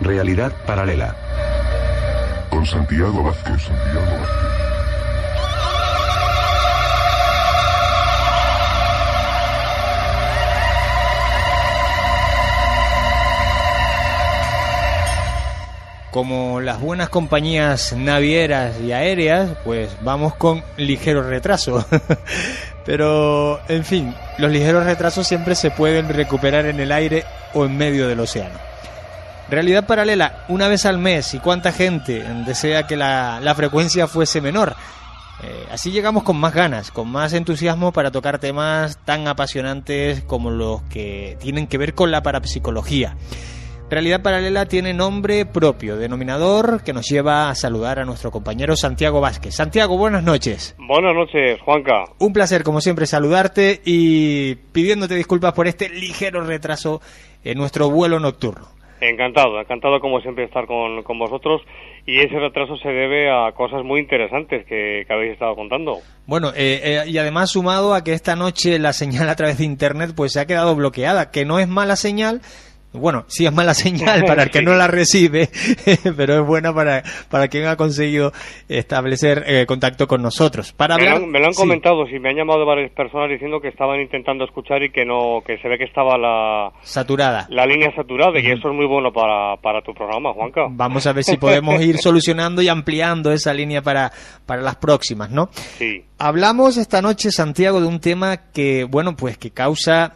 Realidad paralela. Con Santiago Vázquez. Como las buenas compañías navieras y aéreas, pues vamos con ligero retraso. Pero, en fin, los ligeros retrasos siempre se pueden recuperar en el aire o en medio del océano. Realidad paralela, una vez al mes, y cuánta gente desea que la frecuencia fuese menor. Así llegamos con más ganas, con más entusiasmo para tocar temas tan apasionantes como los que tienen que ver con la parapsicología. Realidad paralela tiene nombre propio, denominador, que nos lleva a saludar a nuestro compañero Santiago Vázquez. Santiago, buenas noches. Buenas noches, Juanca. Un placer, como siempre, saludarte y pidiéndote disculpas por este ligero retraso en nuestro vuelo nocturno. Encantado como siempre estar con vosotros, y ese retraso se debe a cosas muy interesantes que habéis estado contando. Bueno, y además sumado a que esta noche la señal a través de internet pues se ha quedado bloqueada, que no es mala señal. Bueno, sí es mala señal para el que no la recibe, pero es buena para quien ha conseguido establecer contacto con nosotros. Me lo han comentado, sí, me han llamado varias personas diciendo que estaban intentando escuchar y que se ve que estaba la línea saturada, y eso es muy bueno para tu programa, Juanca. Vamos a ver si podemos ir solucionando y ampliando esa línea para las próximas, ¿no? Sí. Hablamos esta noche, Santiago, de un tema que, bueno, pues que causa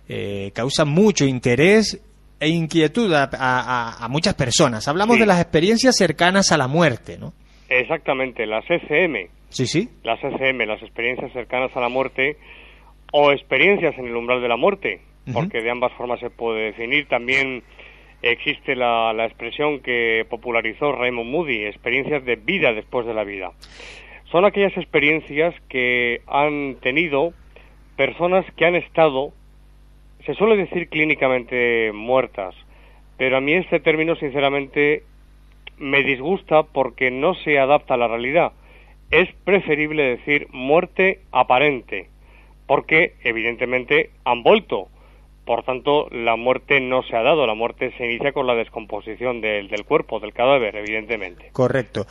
mucho interés e inquietud a muchas personas. Hablamos de las experiencias cercanas a la muerte, ¿no? Exactamente, las ECM. Sí. Las ECM, las experiencias cercanas a la muerte, o experiencias en el umbral de la muerte, porque de ambas formas se puede definir. También existe la expresión que popularizó Raymond Moody, experiencias de vida después de la vida. Son aquellas experiencias que han tenido personas que han estado, se suele decir clínicamente muertas, pero a mí este término sinceramente me disgusta porque no se adapta a la realidad. Es preferible decir muerte aparente, porque evidentemente han vuelto. Por tanto, la muerte no se ha dado, la muerte se inicia con la descomposición del cuerpo, del cadáver, evidentemente. Correcto.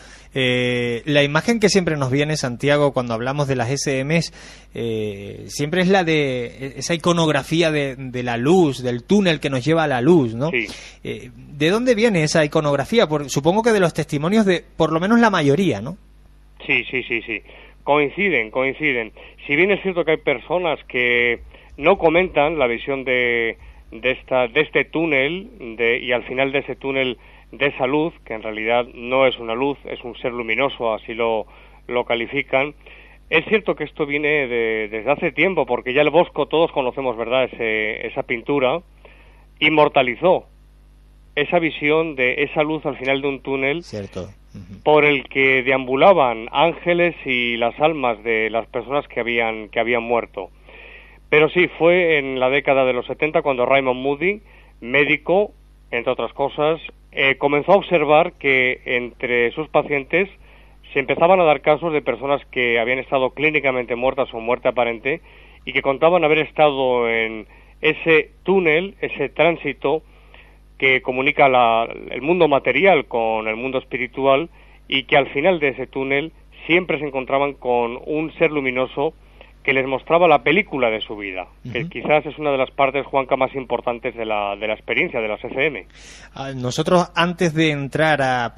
La imagen que siempre nos viene, Santiago, cuando hablamos de las SMs, siempre es la de esa iconografía de la luz, del túnel que nos lleva a la luz, ¿no? Sí. ¿De dónde viene esa iconografía? Supongo que de los testimonios de, por lo menos la mayoría, ¿no? Sí. Coinciden. Si bien es cierto que hay personas que no comentan la visión de este túnel y al final de ese túnel de esa luz, que en realidad no es una luz, es un ser luminoso, así lo califican. Es cierto que esto viene desde hace tiempo, porque ya el Bosco, todos conocemos, ¿verdad?, esa pintura, inmortalizó esa visión de esa luz al final de un túnel. Cierto. Por el que deambulaban ángeles y las almas de las personas que habían muerto. Pero sí, fue en la década de los 70 cuando Raymond Moody, médico, entre otras cosas, comenzó a observar que entre sus pacientes se empezaban a dar casos de personas que habían estado clínicamente muertas o muerte aparente y que contaban haber estado en ese túnel, ese tránsito que comunica el mundo material con el mundo espiritual, y que al final de ese túnel siempre se encontraban con un ser luminoso que les mostraba la película de su vida, que quizás es una de las partes, Juanca, más importantes de la experiencia de las ECM. Nosotros, antes de entrar a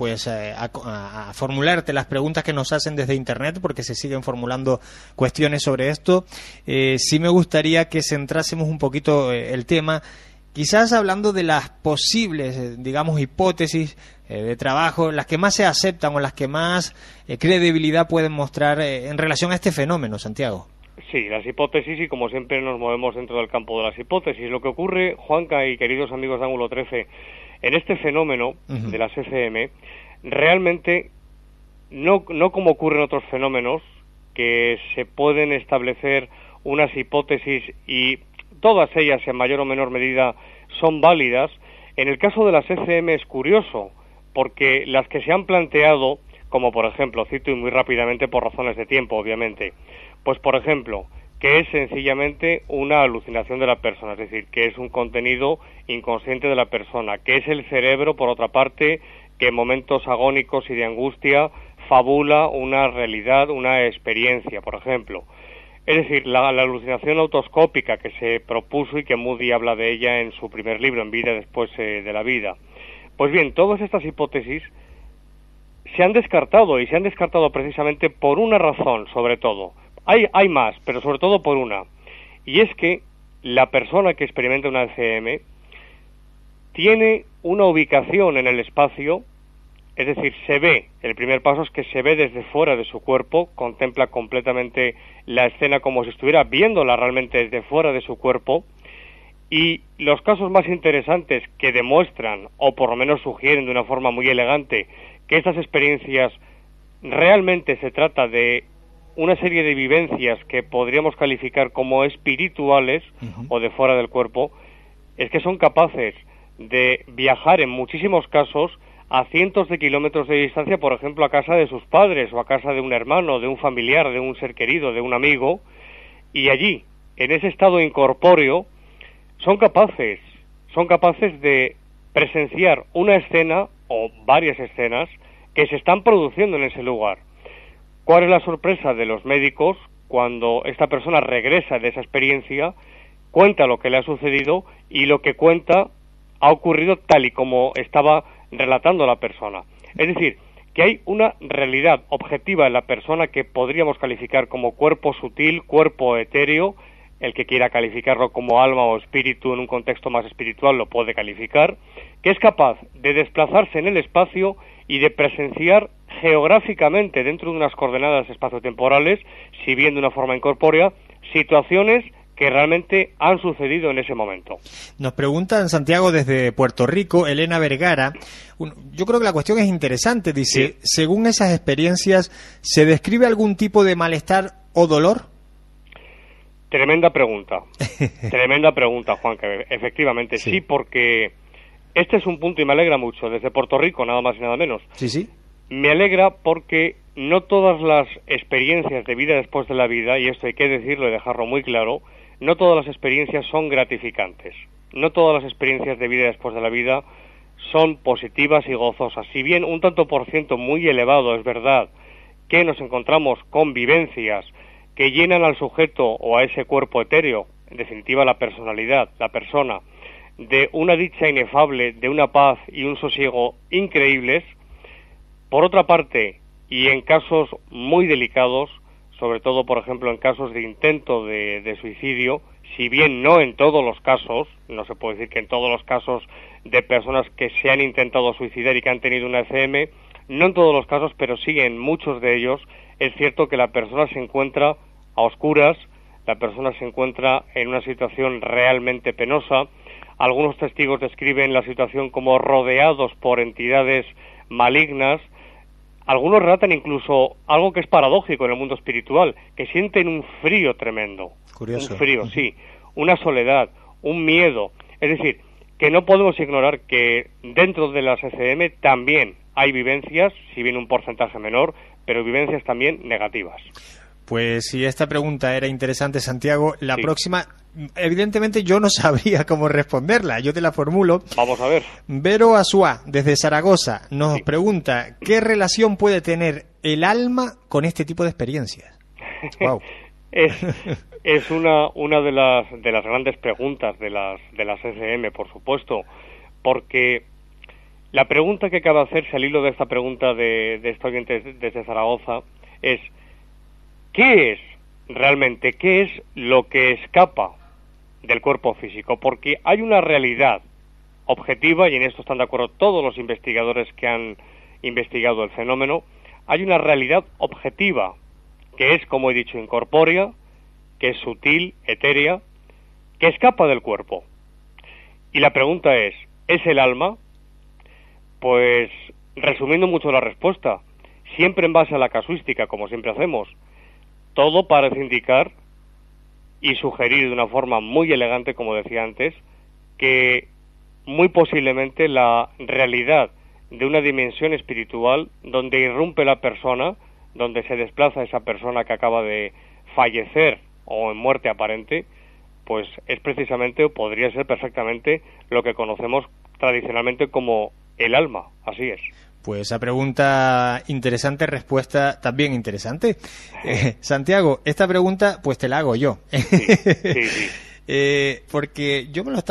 formularte las preguntas que nos hacen desde Internet, porque se siguen formulando cuestiones sobre esto, sí me gustaría que centrásemos un poquito el tema, quizás hablando de las posibles, digamos, hipótesis de trabajo, las que más se aceptan o las que más credibilidad pueden mostrar en relación a este fenómeno, Santiago. Sí, las hipótesis, y como siempre nos movemos dentro del campo de las hipótesis. Lo que ocurre, Juanca y queridos amigos de Ángulo 13, en este fenómeno de las ECM, realmente no como ocurre en otros fenómenos, que se pueden establecer unas hipótesis y todas ellas en mayor o menor medida son válidas. En el caso de las ECM es curioso, porque las que se han planteado, como por ejemplo, cito y muy rápidamente por razones de tiempo, obviamente, pues por ejemplo, que es sencillamente una alucinación de la persona, es decir, que es un contenido inconsciente de la persona, que es el cerebro, por otra parte, que en momentos agónicos y de angustia fabula una realidad, una experiencia, por ejemplo. Es decir, la alucinación autoscópica que se propuso y que Moody habla de ella en su primer libro, En vida después de la vida. Pues bien, todas estas hipótesis se han descartado, y se han descartado precisamente por una razón, sobre todo. Hay más, pero sobre todo por una. Y es que la persona que experimenta una ECM tiene una ubicación en el espacio, es decir, se ve, el primer paso es que se ve desde fuera de su cuerpo, contempla completamente la escena como si estuviera viéndola realmente desde fuera de su cuerpo, y los casos más interesantes que demuestran, o por lo menos sugieren de una forma muy elegante, que estas experiencias realmente se trata de una serie de vivencias que podríamos calificar como espirituales o de fuera del cuerpo, es que son capaces de viajar en muchísimos casos a cientos de kilómetros de distancia, por ejemplo, a casa de sus padres, o a casa de un hermano, de un familiar, de un ser querido, de un amigo, y allí, en ese estado incorpóreo, son capaces de presenciar una escena, o varias escenas, que se están produciendo en ese lugar. ¿Cuál es la sorpresa de los médicos cuando esta persona regresa de esa experiencia, cuenta lo que le ha sucedido, y lo que cuenta ha ocurrido tal y como estaba relatando la persona? Es decir, que hay una realidad objetiva en la persona que podríamos calificar como cuerpo sutil, cuerpo etéreo. El que quiera calificarlo como alma o espíritu en un contexto más espiritual lo puede calificar, que es capaz de desplazarse en el espacio y de presenciar geográficamente, dentro de unas coordenadas espaciotemporales, si bien de una forma incorpórea, situaciones que realmente han sucedido en ese momento. Nos preguntan, Santiago, desde Puerto Rico, Elena Vergara. Yo creo que la cuestión es interesante. Dice, Sí. según esas experiencias, ¿se describe algún tipo de malestar o dolor? Tremenda pregunta, Juan, que efectivamente sí, porque este es un punto y me alegra mucho, desde Puerto Rico, nada más y nada menos. Sí. Me alegra porque no todas las experiencias de vida después de la vida, y esto hay que decirlo y dejarlo muy claro, no todas las experiencias son gratificantes. No todas las experiencias de vida después de la vida son positivas y gozosas. Si bien un tanto por ciento muy elevado es verdad que nos encontramos con vivencias que llenan al sujeto o a ese cuerpo etéreo, en definitiva la personalidad, la persona, de una dicha inefable, de una paz y un sosiego increíbles. Por otra parte, y en casos muy delicados, sobre todo, por ejemplo, en casos de intento de suicidio, si bien no en todos los casos, no se puede decir que en todos los casos de personas que se han intentado suicidar y que han tenido una ECM, no en todos los casos, pero sí en muchos de ellos, es cierto que la persona se encuentra a oscuras, la persona se encuentra en una situación realmente penosa. Algunos testigos describen la situación como rodeados por entidades malignas. Algunos relatan incluso algo que es paradójico en el mundo espiritual, que sienten un frío tremendo. Curioso. Un frío, sí. Una soledad, un miedo. Es decir, que no podemos ignorar que dentro de las ECM también hay vivencias, si bien un porcentaje menor, pero vivencias también negativas. Pues si esta pregunta era interesante, Santiago, la próxima, evidentemente yo no sabría cómo responderla, yo te la formulo. Vamos a ver. Vero Asua, desde Zaragoza, nos pregunta, ¿qué relación puede tener el alma con este tipo de experiencias? Wow. Es una de las grandes preguntas de las ECM, por supuesto, porque la pregunta que acaba de hacerse al hilo de esta pregunta de este oyente desde Zaragoza es, ¿qué es realmente, qué es lo que escapa del cuerpo físico? Porque hay una realidad objetiva, y en esto están de acuerdo todos los investigadores que han investigado el fenómeno, hay una realidad objetiva que es, como he dicho, incorpórea, que es sutil, etérea, que escapa del cuerpo. Y la pregunta es el alma? Pues, resumiendo mucho la respuesta, siempre en base a la casuística, como siempre hacemos, todo parece indicar y sugerir de una forma muy elegante, como decía antes, que muy posiblemente la realidad de una dimensión espiritual donde irrumpe la persona, donde se desplaza esa persona que acaba de fallecer o en muerte aparente, pues es precisamente, o podría ser perfectamente, lo que conocemos tradicionalmente como el alma. Así es. Pues esa pregunta interesante, respuesta también interesante. Santiago, esta pregunta pues te la hago yo. Sí. Porque yo me lo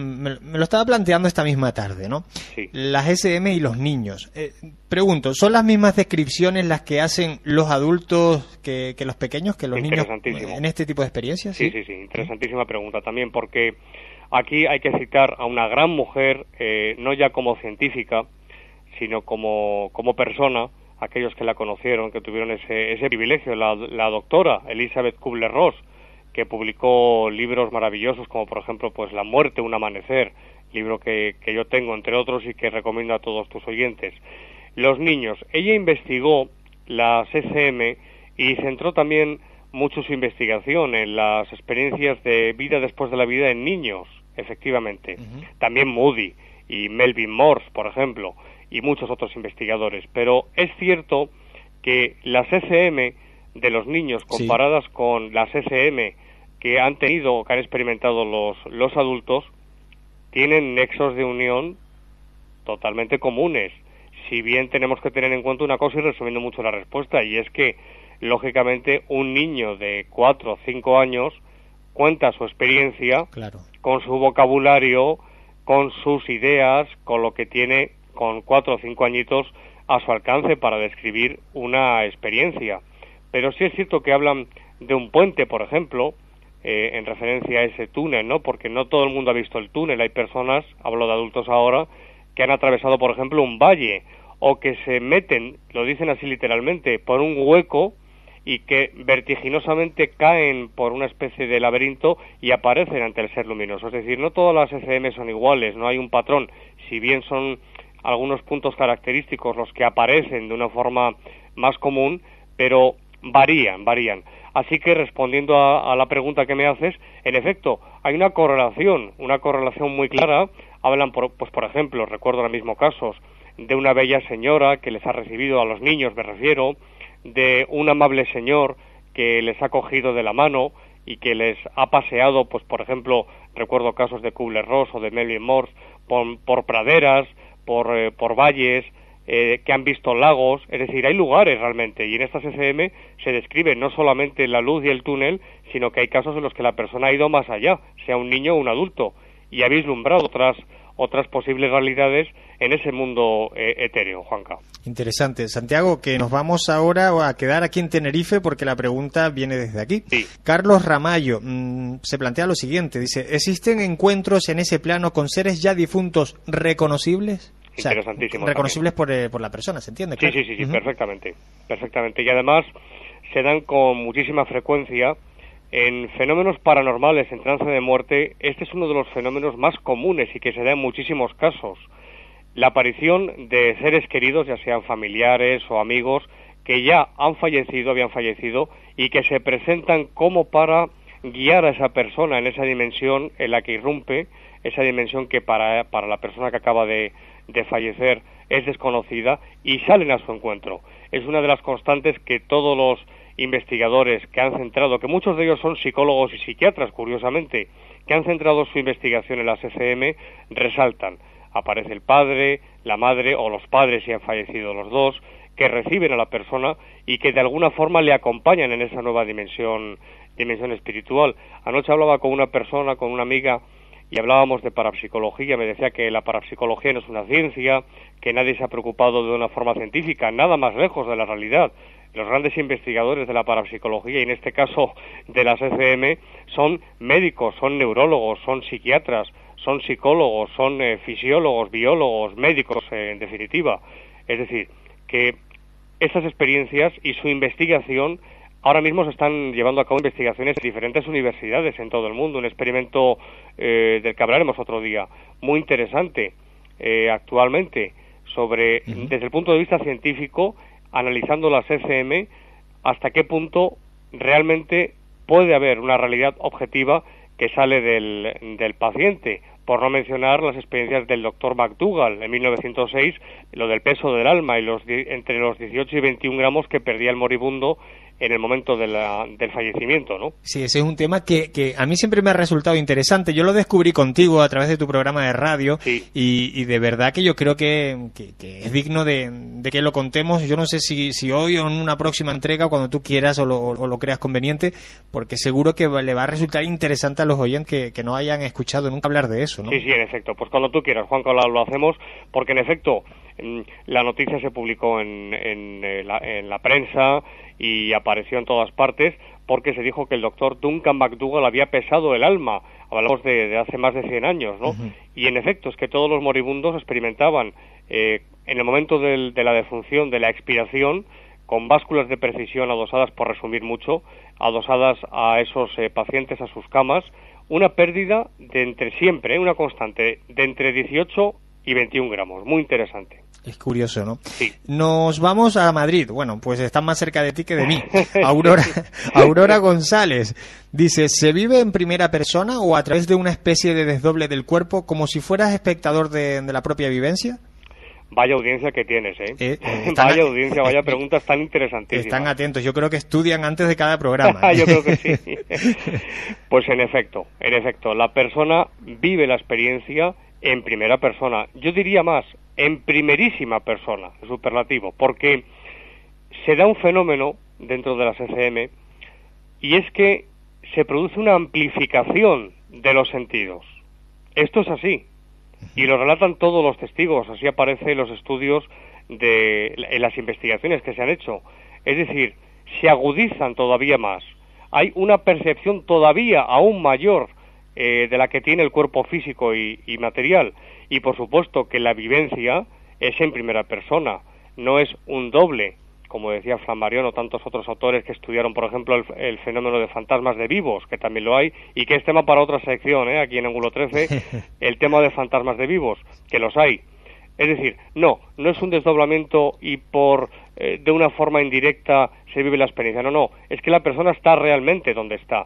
estaba planteando esta misma tarde, ¿no? Sí. Las SM y los niños. Pregunto, ¿son las mismas descripciones las que hacen los adultos que los pequeños, que los niños en este tipo de experiencias? Sí, interesantísima pregunta también, porque aquí hay que citar a una gran mujer, no ya como científica, sino como persona, aquellos que la conocieron, que tuvieron ese privilegio, la doctora Elizabeth Kubler-Ross, que publicó libros maravillosos como por ejemplo pues La muerte, un amanecer, libro que yo tengo entre otros y que recomiendo a todos tus oyentes. Los niños, ella investigó las SM y centró también mucho su investigación en las experiencias de vida después de la vida en niños, efectivamente. También Moody y Melvin Morse, por ejemplo, y muchos otros investigadores. Pero es cierto que las SM de los niños comparadas con las SM que han tenido o que han experimentado los adultos tienen nexos de unión totalmente comunes, si bien tenemos que tener en cuenta una cosa, y resumiendo mucho la respuesta, y es que lógicamente un niño de 4 o 5 años cuenta su experiencia con su vocabulario, con sus ideas, con lo que tiene con 4 o 5 añitos a su alcance para describir una experiencia. Pero sí es cierto que hablan de un puente, por ejemplo, en referencia a ese túnel, ¿no? Porque no todo el mundo ha visto el túnel. Hay personas, hablo de adultos ahora, que han atravesado, por ejemplo, un valle, o que se meten, lo dicen así literalmente, por un hueco y que vertiginosamente caen por una especie de laberinto y aparecen ante el ser luminoso. Es decir, no todas las SM son iguales, no hay un patrón, si bien son algunos puntos característicos los que aparecen de una forma más común, pero varían. Así que respondiendo a la pregunta que me haces, en efecto, hay una correlación muy clara. Hablan, por ejemplo, recuerdo ahora mismo casos de una bella señora que les ha recibido a los niños, me refiero, de un amable señor que les ha cogido de la mano y que les ha paseado, pues por ejemplo, recuerdo casos de Kubler-Ross o de Melvin Morse, por praderas, por valles, que han visto lagos. Es decir, hay lugares realmente, y en estas SM se describe no solamente la luz y el túnel, sino que hay casos en los que la persona ha ido más allá, sea un niño o un adulto, y ha vislumbrado otras posibles realidades en ese mundo etéreo, Juanca. Interesante. Santiago, que nos vamos ahora a quedar aquí en Tenerife porque la pregunta viene desde aquí. Sí. Carlos Ramallo se plantea lo siguiente, dice, ¿existen encuentros en ese plano con seres ya difuntos reconocibles? Interesantísimo. O sea, reconocibles por la persona, ¿se entiende? Claro. Sí, perfectamente. Y además se dan con muchísima frecuencia en fenómenos paranormales, en trance de muerte. Este es uno de los fenómenos más comunes y que se da en muchísimos casos. La aparición de seres queridos, ya sean familiares o amigos, que ya habían fallecido, y que se presentan como para guiar a esa persona en esa dimensión en la que irrumpe, esa dimensión que para la persona que acaba de fallecer es desconocida, y salen a su encuentro. Es una de las constantes que todos los investigadores que han centrado, que muchos de ellos son psicólogos y psiquiatras, curiosamente, que han centrado su investigación en las SM, resaltan. Aparece el padre, la madre o los padres si han fallecido los dos, que reciben a la persona y que de alguna forma le acompañan en esa nueva dimensión espiritual. Anoche hablaba con una persona, con una amiga, y hablábamos de parapsicología. Me decía que la parapsicología no es una ciencia, que nadie se ha preocupado de una forma científica, nada más lejos de la realidad. Los grandes investigadores de la parapsicología, y en este caso de las SM, son médicos, son neurólogos, son psiquiatras, son psicólogos, son fisiólogos, biólogos, médicos, en definitiva. Es decir, que estas experiencias y su investigación, ahora mismo se están llevando a cabo investigaciones en diferentes universidades en todo el mundo, un experimento del que hablaremos otro día, muy interesante actualmente, sobre, desde el punto de vista científico, analizando las SM, hasta qué punto realmente puede haber una realidad objetiva que sale del paciente, por no mencionar las experiencias del doctor McDougall en 1906, lo del peso del alma y entre los 18 y 21 gramos que perdía el moribundo en el momento del fallecimiento, ¿no? Sí, ese es un tema que a mí siempre me ha resultado interesante. Yo lo descubrí contigo a través de tu programa de radio, sí. y de verdad que yo creo que es digno de que lo contemos. Yo no sé si hoy o en una próxima entrega, cuando tú quieras o lo creas conveniente, porque seguro que le va a resultar interesante a los oyentes que no hayan escuchado nunca hablar de eso, ¿no? Sí, en efecto. Pues cuando tú quieras, Juan, lo hacemos, porque en efecto la noticia se publicó en la prensa y apareció en todas partes, porque se dijo que el doctor Duncan McDougall había pesado el alma. Hablamos de hace más de 100 años, ¿no? Uh-huh. Y en efecto, es que todos los moribundos experimentaban, en el momento de la defunción, de la expiración, con básculas de precisión adosadas, por resumir mucho, adosadas a esos pacientes, a sus camas, una pérdida una constante, de entre 18 y 21 gramos. Muy interesante. Es curioso, ¿no? Sí. Nos vamos a Madrid. Bueno, pues están más cerca de ti que de mí. Aurora González dice: ¿se vive en primera persona o a través de una especie de desdoble del cuerpo, como si fueras espectador de la propia vivencia? Vaya audiencia que tienes, ¿eh? Vaya audiencia, vaya preguntas tan interesantísimas. Están atentos, yo creo que estudian antes de cada programa. Yo creo que sí. Pues en efecto, la persona vive la experiencia en primera persona. Yo diría más, en primerísima persona, superlativo, porque se da un fenómeno dentro de las ECM, y es que se produce una amplificación de los sentidos. Esto es así. Y lo relatan todos los testigos, así aparece en los estudios en las investigaciones que se han hecho. Es decir, se agudizan todavía más. Hay una percepción todavía aún mayor de la que tiene el cuerpo físico y material. Y por supuesto que la vivencia es en primera persona, no es un doble, como decía Flammarion o tantos otros autores que estudiaron, por ejemplo, el fenómeno de fantasmas de vivos, que también lo hay, y que es tema para otra sección, aquí en Ángulo 13, el tema de fantasmas de vivos, que los hay. Es decir, no es un desdoblamiento y de una forma indirecta se vive la experiencia, no, es que la persona está realmente donde está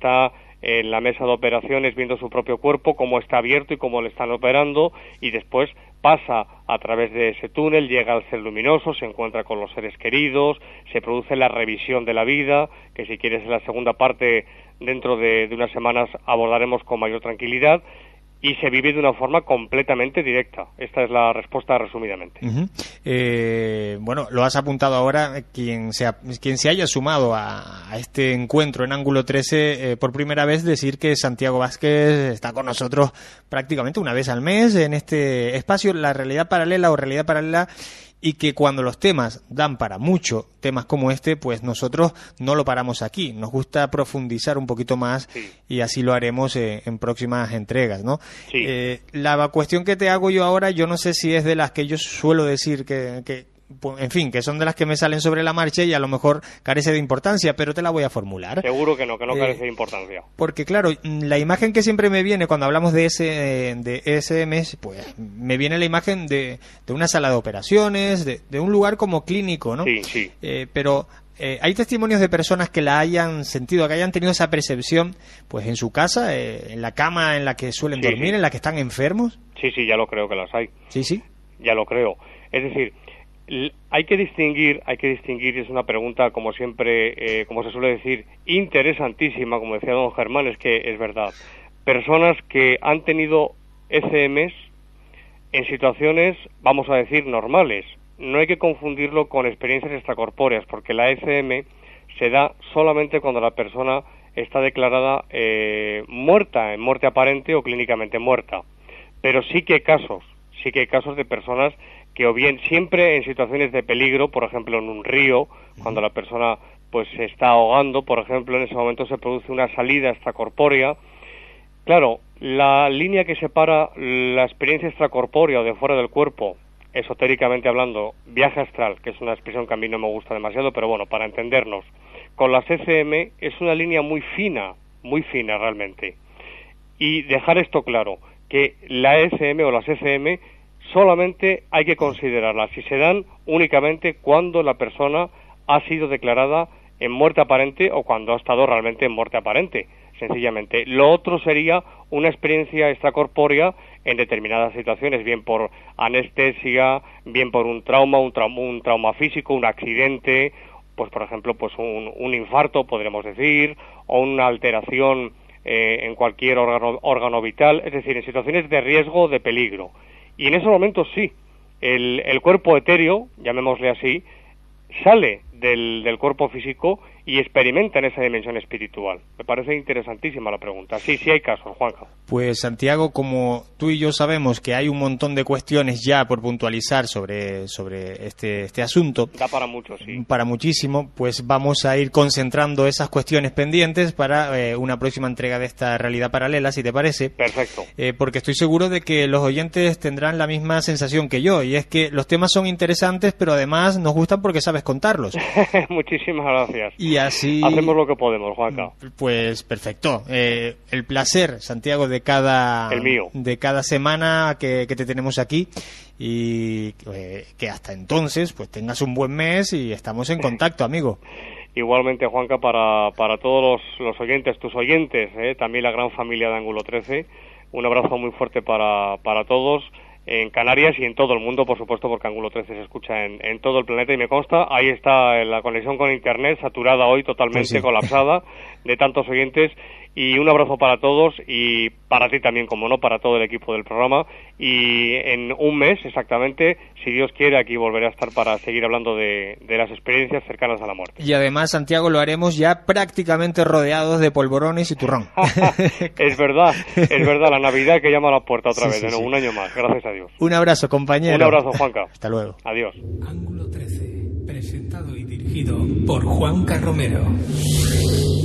en la mesa de operaciones viendo su propio cuerpo, cómo está abierto y cómo le están operando, y después pasa a través de ese túnel, llega al ser luminoso, se encuentra con los seres queridos, se produce la revisión de la vida, que si quieres en la segunda parte, dentro de unas semanas, abordaremos con mayor tranquilidad, y se vive de una forma completamente directa. Esta es la respuesta resumidamente. Uh-huh. Bueno, lo has apuntado ahora, quien se haya sumado a este encuentro en Ángulo 13 por primera vez, decir que Santiago Vázquez está con nosotros prácticamente una vez al mes en este espacio, La Realidad Paralela o Realidad Paralela, y que cuando los temas dan para mucho, temas como este, pues nosotros no lo paramos aquí. Nos gusta profundizar un poquito más, sí, y así lo haremos en próximas entregas, ¿no? Sí. La cuestión que te hago yo ahora, yo no sé si es de las que yo suelo decir que en fin, que son de las que me salen sobre la marcha y a lo mejor carece de importancia, pero te la voy a formular. Seguro que no carece de importancia. Porque claro, la imagen que siempre me viene cuando hablamos de ESM, pues me viene la imagen de una sala de operaciones, de un lugar como clínico, ¿no? Sí. Pero hay testimonios de personas que la hayan sentido, que hayan tenido esa percepción, pues en su casa, en la cama en la que suelen dormir, en la que están enfermos. Sí, ya lo creo que las hay. Sí. Ya lo creo. Es decir, hay que distinguir, es una pregunta, como siempre, como se suele decir, interesantísima, como decía don Germán, es que es verdad. Personas que han tenido ECMs en situaciones, vamos a decir, normales. No hay que confundirlo con experiencias extracorpóreas, porque la ECM se da solamente cuando la persona está declarada muerta, en muerte aparente o clínicamente muerta. Pero sí que hay casos de personas que, o bien siempre en situaciones de peligro, por ejemplo en un río, cuando la persona pues se está ahogando, por ejemplo, en ese momento se produce una salida extracorpórea. Claro, la línea que separa la experiencia extracorpórea o de fuera del cuerpo, esotéricamente hablando, viaje astral, que es una expresión que a mí no me gusta demasiado, pero bueno, para entendernos, con las ECM es una línea muy fina realmente. Y dejar esto claro, que la ECM o las ECM solamente hay que considerarlas si se dan únicamente cuando la persona ha sido declarada en muerte aparente o cuando ha estado realmente en muerte aparente, sencillamente. Lo otro sería una experiencia extracorpórea en determinadas situaciones, bien por anestesia, bien por un trauma físico, un accidente, pues por ejemplo, pues un infarto, podríamos decir, o una alteración en cualquier órgano vital, es decir, en situaciones de riesgo, de peligro. Y en esos momentos sí, el cuerpo etéreo, llamémosle así, sale del cuerpo físico y experimenta en esa dimensión espiritual. Me parece interesantísima la pregunta. Sí, sí hay casos, Juanjo. Pues Santiago, como tú y yo sabemos que hay un montón de cuestiones ya por puntualizar sobre este asunto. Da para mucho, sí. Para muchísimo, pues vamos a ir concentrando esas cuestiones pendientes para una próxima entrega de esta realidad paralela, si te parece. Perfecto. Porque estoy seguro de que los oyentes tendrán la misma sensación que yo, y es que los temas son interesantes, pero además nos gustan porque sabes contarlos. Muchísimas gracias. Y así hacemos lo que podemos, Juanca. Pues perfecto. El placer, Santiago, de cada semana que te tenemos aquí, y que hasta entonces pues tengas un buen mes y estamos en contacto, amigo. Igualmente, Juanca, para todos los oyentes, tus oyentes, también la gran familia de Ángulo 13, un abrazo muy fuerte para todos en Canarias y en todo el mundo, por supuesto, porque Ángulo 13 se escucha en todo el planeta, y me consta, ahí está la conexión con Internet, saturada hoy, totalmente pues sí, colapsada, de tantos oyentes, y un abrazo para todos, y para ti también, como no, para todo el equipo del programa, y en un mes, exactamente, si Dios quiere, aquí volveré a estar para seguir hablando de las experiencias cercanas a la muerte. Y además, Santiago, lo haremos ya prácticamente rodeados de polvorones y turrón. Es verdad, la Navidad que llama a la puerta otra vez, de nuevo, un año más, gracias a Dios. Un abrazo, compañero. Un abrazo, Juanca. Hasta luego. Adiós. Ángulo 13, presentado y dirigido por Juanca Romero.